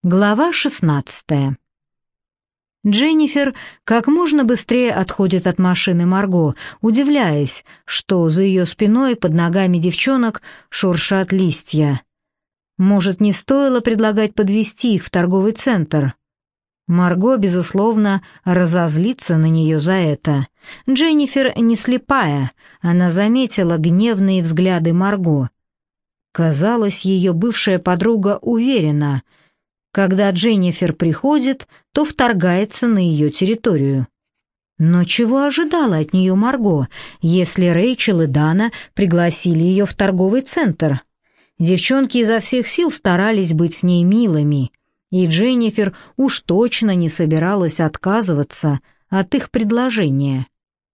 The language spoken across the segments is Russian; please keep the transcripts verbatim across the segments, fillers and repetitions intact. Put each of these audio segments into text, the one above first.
Глава шестнадцатая. Дженнифер как можно быстрее отходит от машины Марго, удивляясь, что за ее спиной под ногами девчонок шуршат листья. Может, не стоило предлагать подвезти их в торговый центр? Марго, безусловно, разозлится на нее за это. Дженнифер не слепая, она заметила гневные взгляды Марго. Казалось, ее бывшая подруга уверена, когда Дженнифер приходит, то вторгается на ее территорию. Но чего ожидала от нее Марго, если Рэйчел и Дана пригласили ее в торговый центр? Девчонки изо всех сил старались быть с ней милыми, и Дженнифер уж точно не собиралась отказываться от их предложения.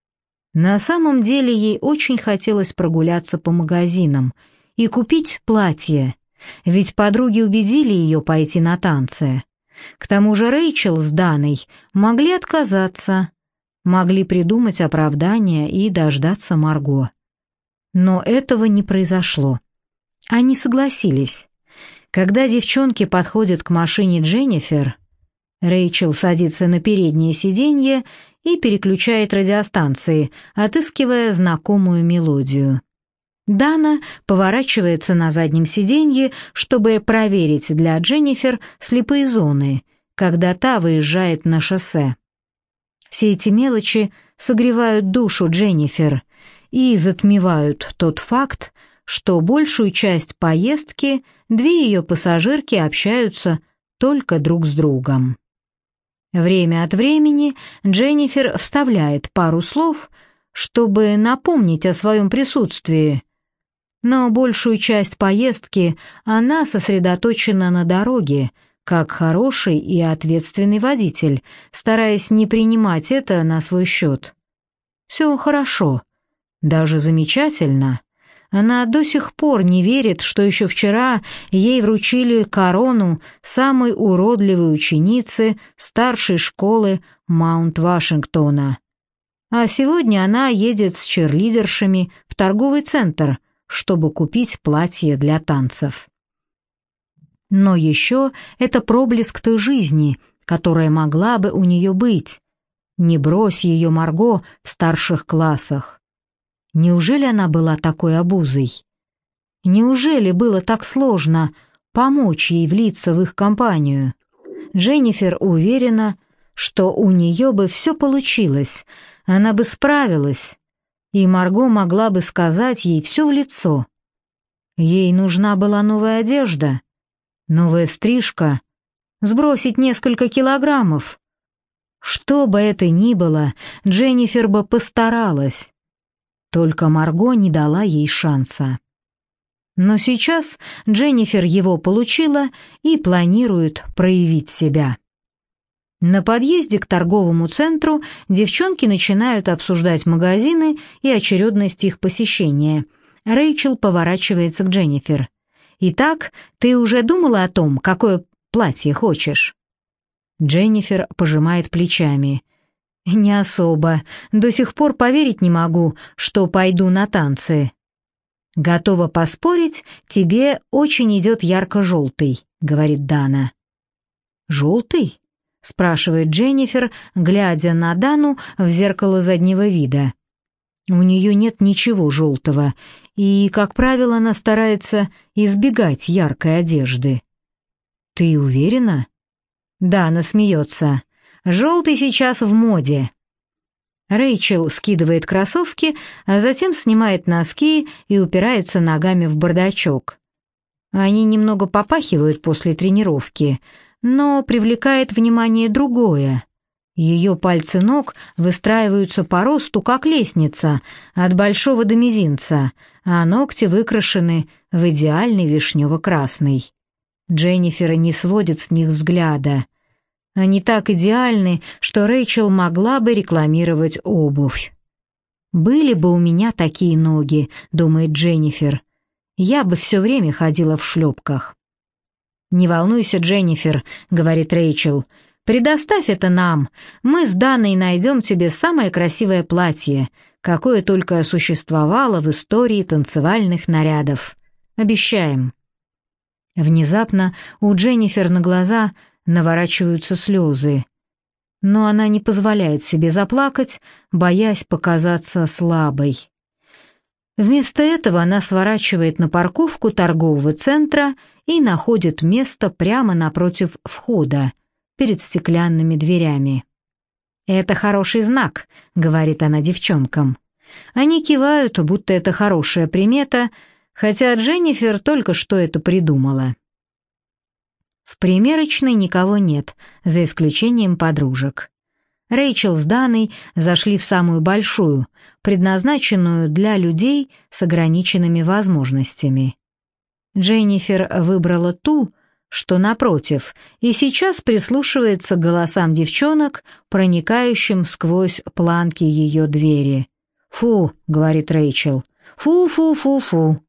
На самом деле ей очень хотелось прогуляться по магазинам и купить платье, ведь подруги убедили ее пойти на танцы. К тому же Рэйчел с Даной могли отказаться, могли придумать оправдание и дождаться Марго. Но этого не произошло. Они согласились. Когда девчонки подходят к машине Дженнифер, Рэйчел садится на переднее сиденье и переключает радиостанции, отыскивая знакомую мелодию. Дана поворачивается на заднем сиденье, чтобы проверить для Дженнифер слепые зоны, когда та выезжает на шоссе. Все эти мелочи согревают душу Дженнифер и затмевают тот факт, что большую часть поездки две ее пассажирки общаются только друг с другом. Время от времени Дженнифер вставляет пару слов, чтобы напомнить о своем присутствии, но большую часть поездки она сосредоточена на дороге, как хороший и ответственный водитель, стараясь не принимать это на свой счет. Все хорошо, даже замечательно. Она до сих пор не верит, что еще вчера ей вручили корону самой уродливой ученицы старшей школы Маунт-Вашингтона. А сегодня она едет с черлидершами в торговый центр, чтобы купить платье для танцев. Но еще это проблеск той жизни, которая могла бы у нее быть. Не брось ее Марго в старших классах. Неужели она была такой обузой? Неужели было так сложно помочь ей влиться в их компанию? Дженнифер уверена, что у нее бы все получилось, она бы справилась, и Марго могла бы сказать ей все в лицо. Ей нужна была новая одежда, новая стрижка, сбросить несколько килограммов. Что бы это ни было, Дженнифер бы постаралась. Только Марго не дала ей шанса. Но сейчас Дженнифер его получила и планирует проявить себя. На подъезде к торговому центру девчонки начинают обсуждать магазины и очередность их посещения. Рэйчел поворачивается к Дженнифер. «Итак, ты уже думала о том, какое платье хочешь?» Дженнифер пожимает плечами. «Не особо. До сих пор поверить не могу, что пойду на танцы». «Готова поспорить, тебе очень идет ярко-желтый», — говорит Дана. «Желтый?» — спрашивает Дженнифер, глядя на Дану в зеркало заднего вида. У нее нет ничего желтого, и, как правило, она старается избегать яркой одежды. «Ты уверена?» Дана смеется. «Желтый сейчас в моде». Рэйчел скидывает кроссовки, а затем снимает носки и упирается ногами в бардачок. Они немного попахивают после тренировки, но привлекает внимание другое. Ее пальцы ног выстраиваются по росту, как лестница, от большого до мизинца, а ногти выкрашены в идеальный вишнево-красный. Дженнифер не сводит с них взгляда. Они так идеальны, что Рэйчел могла бы рекламировать обувь. «Были бы у меня такие ноги», — думает Дженнифер, — «я бы все время ходила в шлепках». «Не волнуйся, Дженнифер», — говорит Рэйчел, — «предоставь это нам, мы с Даной найдем тебе самое красивое платье, какое только существовало в истории танцевальных нарядов. Обещаем». Внезапно у Дженнифер на глаза наворачиваются слезы, но она не позволяет себе заплакать, боясь показаться слабой. Вместо этого она сворачивает на парковку торгового центра и находит место прямо напротив входа, перед стеклянными дверями. «Это хороший знак», — говорит она девчонкам. Они кивают, будто это хорошая примета, хотя Дженнифер только что это придумала. В примерочной никого нет, за исключением подружек. Рэйчел с Даной зашли в самую большую, предназначенную для людей с ограниченными возможностями. Дженнифер выбрала ту, что напротив, и сейчас прислушивается к голосам девчонок, проникающим сквозь планки ее двери. «Фу», — говорит Рэйчел, — «фу-фу-фу-фу».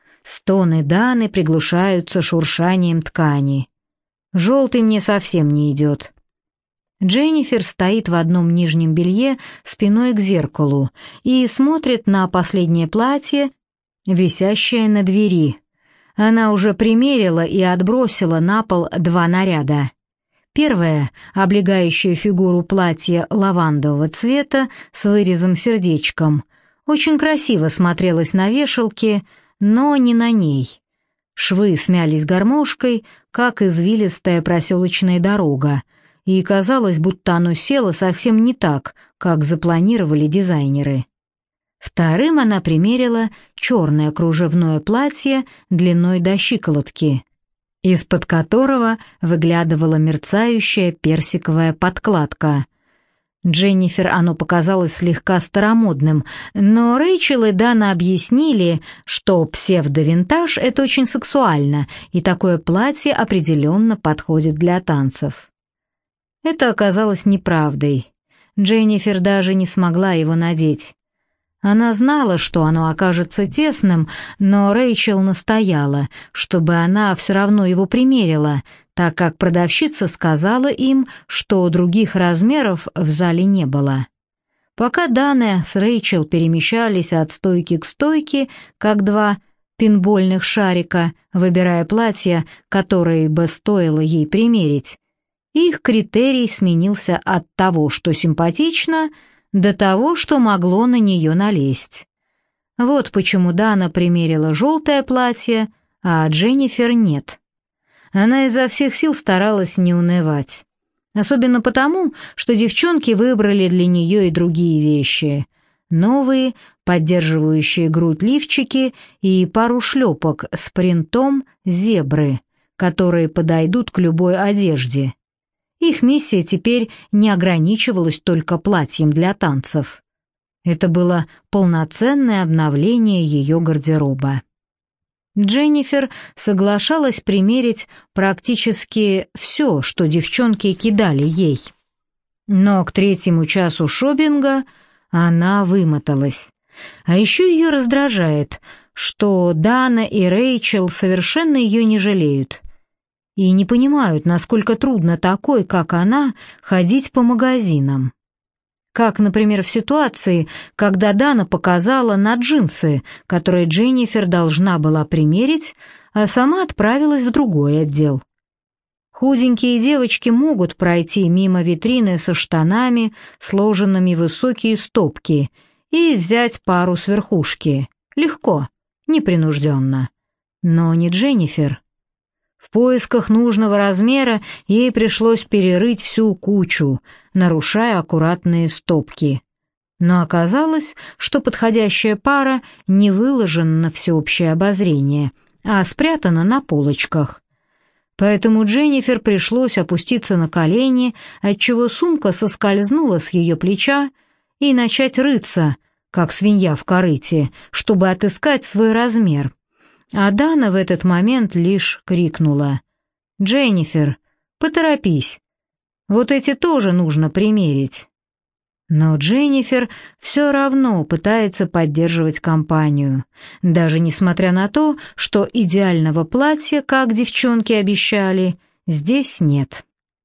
Стоны Даны приглушаются шуршанием ткани. «Желтый мне совсем не идет». Дженнифер стоит в одном нижнем белье спиной к зеркалу и смотрит на последнее платье, висящее на двери. Она уже примерила и отбросила на пол два наряда. Первое, облегающее фигуру платье лавандового цвета с вырезом-сердечком, очень красиво смотрелось на вешалке, но не на ней. Швы смялись гармошкой, как извилистая проселочная дорога, и казалось, будто оно село совсем не так, как запланировали дизайнеры. Вторым она примерила черное кружевное платье длиной до щиколотки, из-под которого выглядывала мерцающая персиковая подкладка. Дженнифер оно показалось слегка старомодным, но Рэйчел и Дана объяснили, что псевдовинтаж — это очень сексуально, и такое платье определенно подходит для танцев. Это оказалось неправдой. Дженнифер даже не смогла его надеть. Она знала, что оно окажется тесным, но Рэйчел настояла, чтобы она все равно его примерила, так как продавщица сказала им, что других размеров в зале не было. Пока Дана с Рэйчел перемещались от стойки к стойке, как два пинбольных шарика, выбирая платья, которые бы стоило ей примерить, их критерий сменился от того, что симпатично, до того, что могло на нее налезть. Вот почему Дана примерила желтое платье, а Дженнифер нет. Она изо всех сил старалась не унывать. Особенно потому, что девчонки выбрали для нее и другие вещи. Новые, поддерживающие грудь лифчики и пару шлепок с принтом зебры, которые подойдут к любой одежде. Их миссия теперь не ограничивалась только платьем для танцев. Это было полноценное обновление ее гардероба. Дженнифер соглашалась примерить практически все, что девчонки кидали ей. Но к третьему часу шопинга она вымоталась. А еще ее раздражает, что Дана и Рэйчел совершенно ее не жалеют и не понимают, насколько трудно такой, как она, ходить по магазинам. Как, например, в ситуации, когда Дана показала на джинсы, которые Дженнифер должна была примерить, а сама отправилась в другой отдел. Худенькие девочки могут пройти мимо витрины со штанами, сложенными в высокие стопки, и взять пару с верхушки. Легко, непринужденно. Но не Дженнифер. В поисках нужного размера ей пришлось перерыть всю кучу, нарушая аккуратные стопки. Но оказалось, что подходящая пара не выложена на всеобщее обозрение, а спрятана на полочках. Поэтому Дженнифер пришлось опуститься на колени, отчего сумка соскользнула с ее плеча, и начать рыться, как свинья в корыте, чтобы отыскать свой размер. А Дана в этот момент лишь крикнула: «Дженнифер, поторопись, вот эти тоже нужно примерить». Но Дженнифер все равно пытается поддерживать компанию, даже несмотря на то, что идеального платья, как девчонки обещали, здесь нет.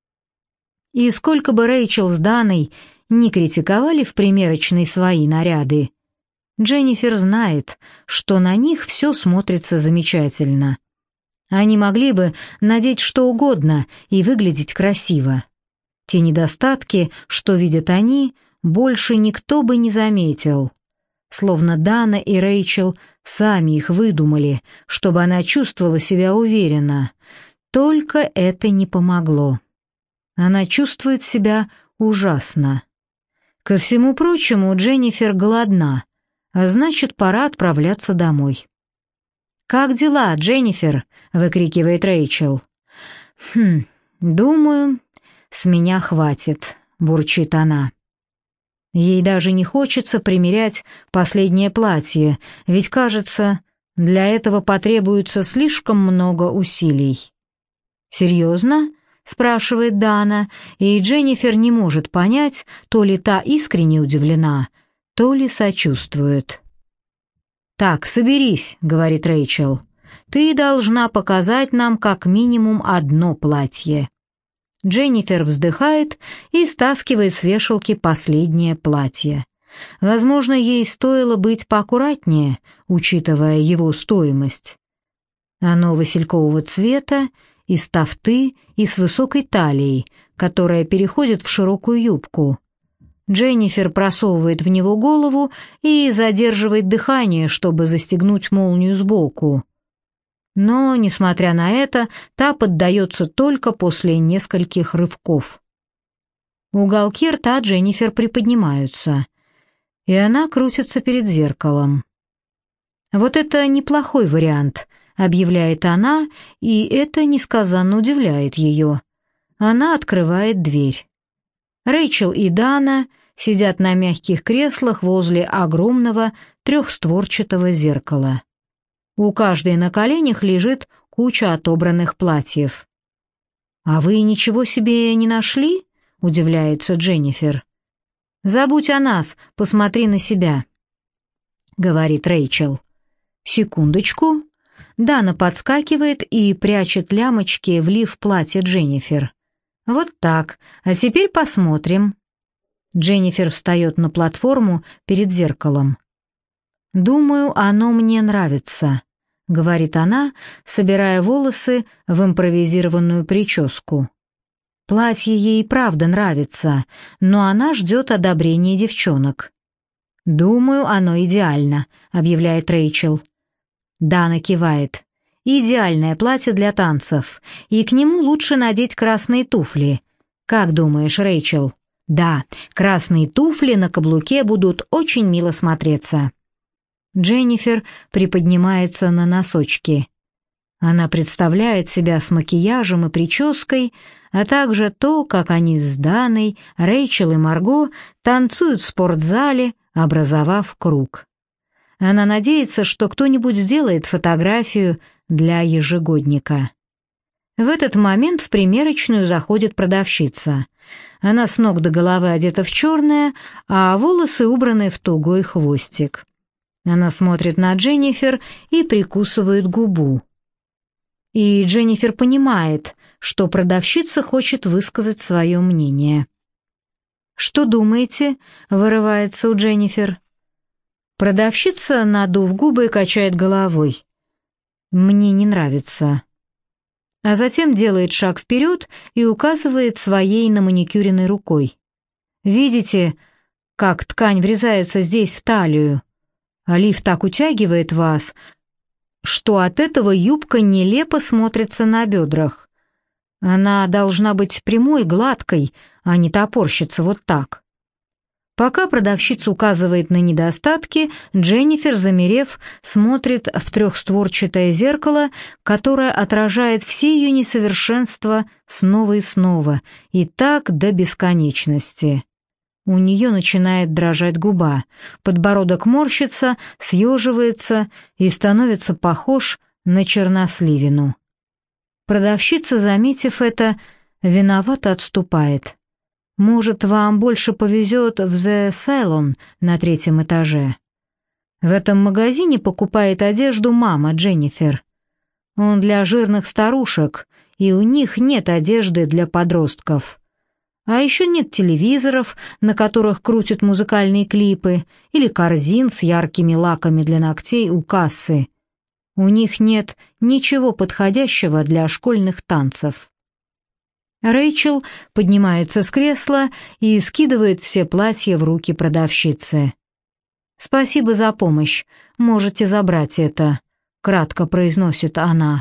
И сколько бы Рэйчел с Даной не критиковали в примерочной свои наряды, Дженнифер знает, что на них все смотрится замечательно. Они могли бы надеть что угодно и выглядеть красиво. Те недостатки, что видят они, больше никто бы не заметил. Словно Дана и Рэйчел сами их выдумали, чтобы она чувствовала себя уверенно. Только это не помогло. Она чувствует себя ужасно. Ко всему прочему, Дженнифер голодна, а значит, пора отправляться домой. «Как дела, Дженнифер?» — выкрикивает Рэйчел. «Хм, думаю, с меня хватит», — бурчит она. Ей даже не хочется примерять последнее платье, ведь, кажется, для этого потребуется слишком много усилий. «Серьезно?» — спрашивает Дана, и Дженнифер не может понять, то ли та искренне удивлена, то ли сочувствует. «Так, соберись», — говорит Рэйчел. «Ты должна показать нам как минимум одно платье». Дженнифер вздыхает и стаскивает с вешалки последнее платье. Возможно, ей стоило быть поаккуратнее, учитывая его стоимость. Оно василькового цвета, из тафты и с высокой талией, которая переходит в широкую юбку. Дженнифер просовывает в него голову и задерживает дыхание, чтобы застегнуть молнию сбоку. Но, несмотря на это, та поддается только после нескольких рывков. Уголки рта Дженнифер приподнимаются, и она крутится перед зеркалом. «Вот это неплохой вариант», — объявляет она, и это несказанно удивляет ее. Она открывает дверь. Рэйчел и Дана сидят на мягких креслах возле огромного трехстворчатого зеркала. У каждой на коленях лежит куча отобранных платьев. «А вы ничего себе не нашли?» — удивляется Дженнифер. «Забудь о нас, посмотри на себя», — говорит Рэйчел. «Секундочку». Дана подскакивает и прячет лямочки в лиф платья Дженнифер. «Вот так, а теперь посмотрим». Дженнифер встает на платформу перед зеркалом. «Думаю, оно мне нравится», — говорит она, собирая волосы в импровизированную прическу. Платье ей правда нравится, но она ждет одобрения девчонок. «Думаю, оно идеально», — объявляет Рэйчел. Дана кивает. «Идеальное платье для танцев, и к нему лучше надеть красные туфли. Как думаешь, Рэйчел?» «Да, красные туфли на каблуке будут очень мило смотреться». Дженнифер приподнимается на носочки. Она представляет себя с макияжем и прической, а также то, как они с Даной, Рэйчел и Марго танцуют в спортзале, образовав круг. Она надеется, что кто-нибудь сделает фотографию для ежегодника. В этот момент в примерочную заходит продавщица. Она с ног до головы одета в черное, а волосы убраны в тугой хвостик. Она смотрит на Дженнифер и прикусывает губу. И Дженнифер понимает, что продавщица хочет высказать свое мнение. «Что думаете?» — вырывается у Дженнифер. Продавщица, надув губы, качает головой. «Мне не нравится». А затем делает шаг вперед и указывает своей наманикюренной рукой. «Видите, как ткань врезается здесь в талию? А лиф так утягивает вас, что от этого юбка нелепо смотрится на бедрах. Она должна быть прямой, гладкой, а не топорщиться вот так». Пока продавщица указывает на недостатки, Дженнифер, замерев, смотрит в трехстворчатое зеркало, которое отражает все ее несовершенства снова и снова, и так до бесконечности. У нее начинает дрожать губа, подбородок морщится, съеживается и становится похож на черносливину. Продавщица, заметив это, виновато отступает. «Может, вам больше повезет в The Salon на третьем этаже?» В этом магазине покупает одежду мама Дженнифер. Он для жирных старушек, и у них нет одежды для подростков. А еще нет телевизоров, на которых крутят музыкальные клипы, или корзин с яркими лаками для ногтей у кассы. У них нет ничего подходящего для школьных танцев. Рэйчел поднимается с кресла и скидывает все платья в руки продавщицы. «Спасибо за помощь, можете забрать это», — кратко произносит она.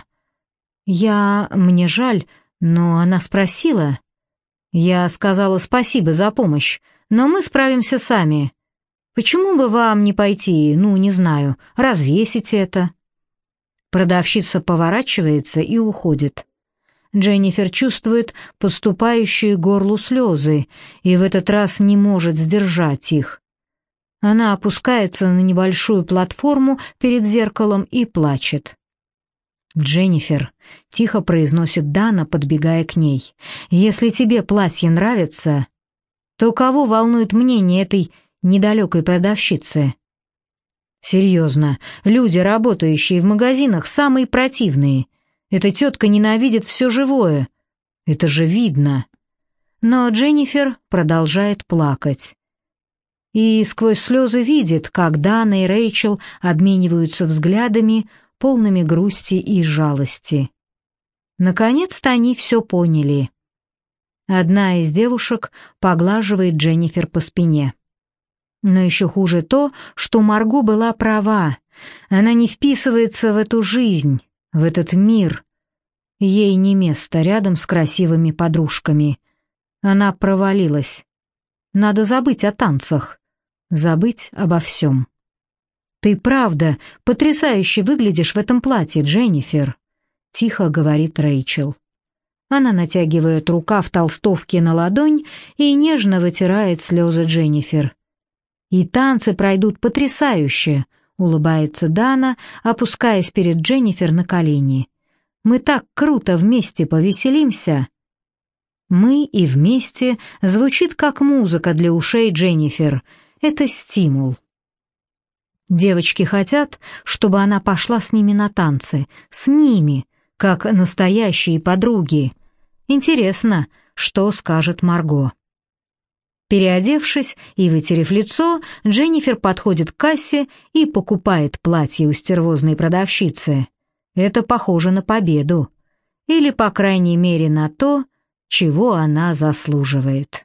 «Я... мне жаль, но она спросила». «Я сказала спасибо за помощь, но мы справимся сами. Почему бы вам не пойти, ну, не знаю, развесить это?» Продавщица поворачивается и уходит. Дженнифер чувствует подступающие к горлу слезы и в этот раз не может сдержать их. Она опускается на небольшую платформу перед зеркалом и плачет. «Дженнифер», — тихо произносит Дана, подбегая к ней, — «если тебе платье нравится, то кого волнует мнение этой недалекой продавщицы?» «Серьезно, люди, работающие в магазинах, самые противные. Эта тетка ненавидит все живое. Это же видно». Но Дженнифер продолжает плакать. И сквозь слезы видит, как Дана и Рэйчел обмениваются взглядами, полными грусти и жалости. Наконец-то они все поняли. Одна из девушек поглаживает Дженнифер по спине. Но еще хуже то, что Марго была права. Она не вписывается в эту жизнь, в этот мир. Ей не место рядом с красивыми подружками. Она провалилась. Надо забыть о танцах, забыть обо всем. «Ты правда потрясающе выглядишь в этом платье, Дженнифер», — тихо говорит Рэйчел. Она натягивает рукав толстовки на ладонь и нежно вытирает слезы Дженнифер. «И танцы пройдут потрясающе», — улыбается Дана, опускаясь перед Дженнифер на колени. «Мы так круто вместе повеселимся». «Мы и вместе» звучит как музыка для ушей Дженнифер. Это стимул. Девочки хотят, чтобы она пошла с ними на танцы, с ними, как настоящие подруги. Интересно, что скажет Марго. Переодевшись и вытерев лицо, Дженнифер подходит к кассе и покупает платье у стервозной продавщицы. Это похоже на победу. Или, по крайней мере, на то, чего она заслуживает.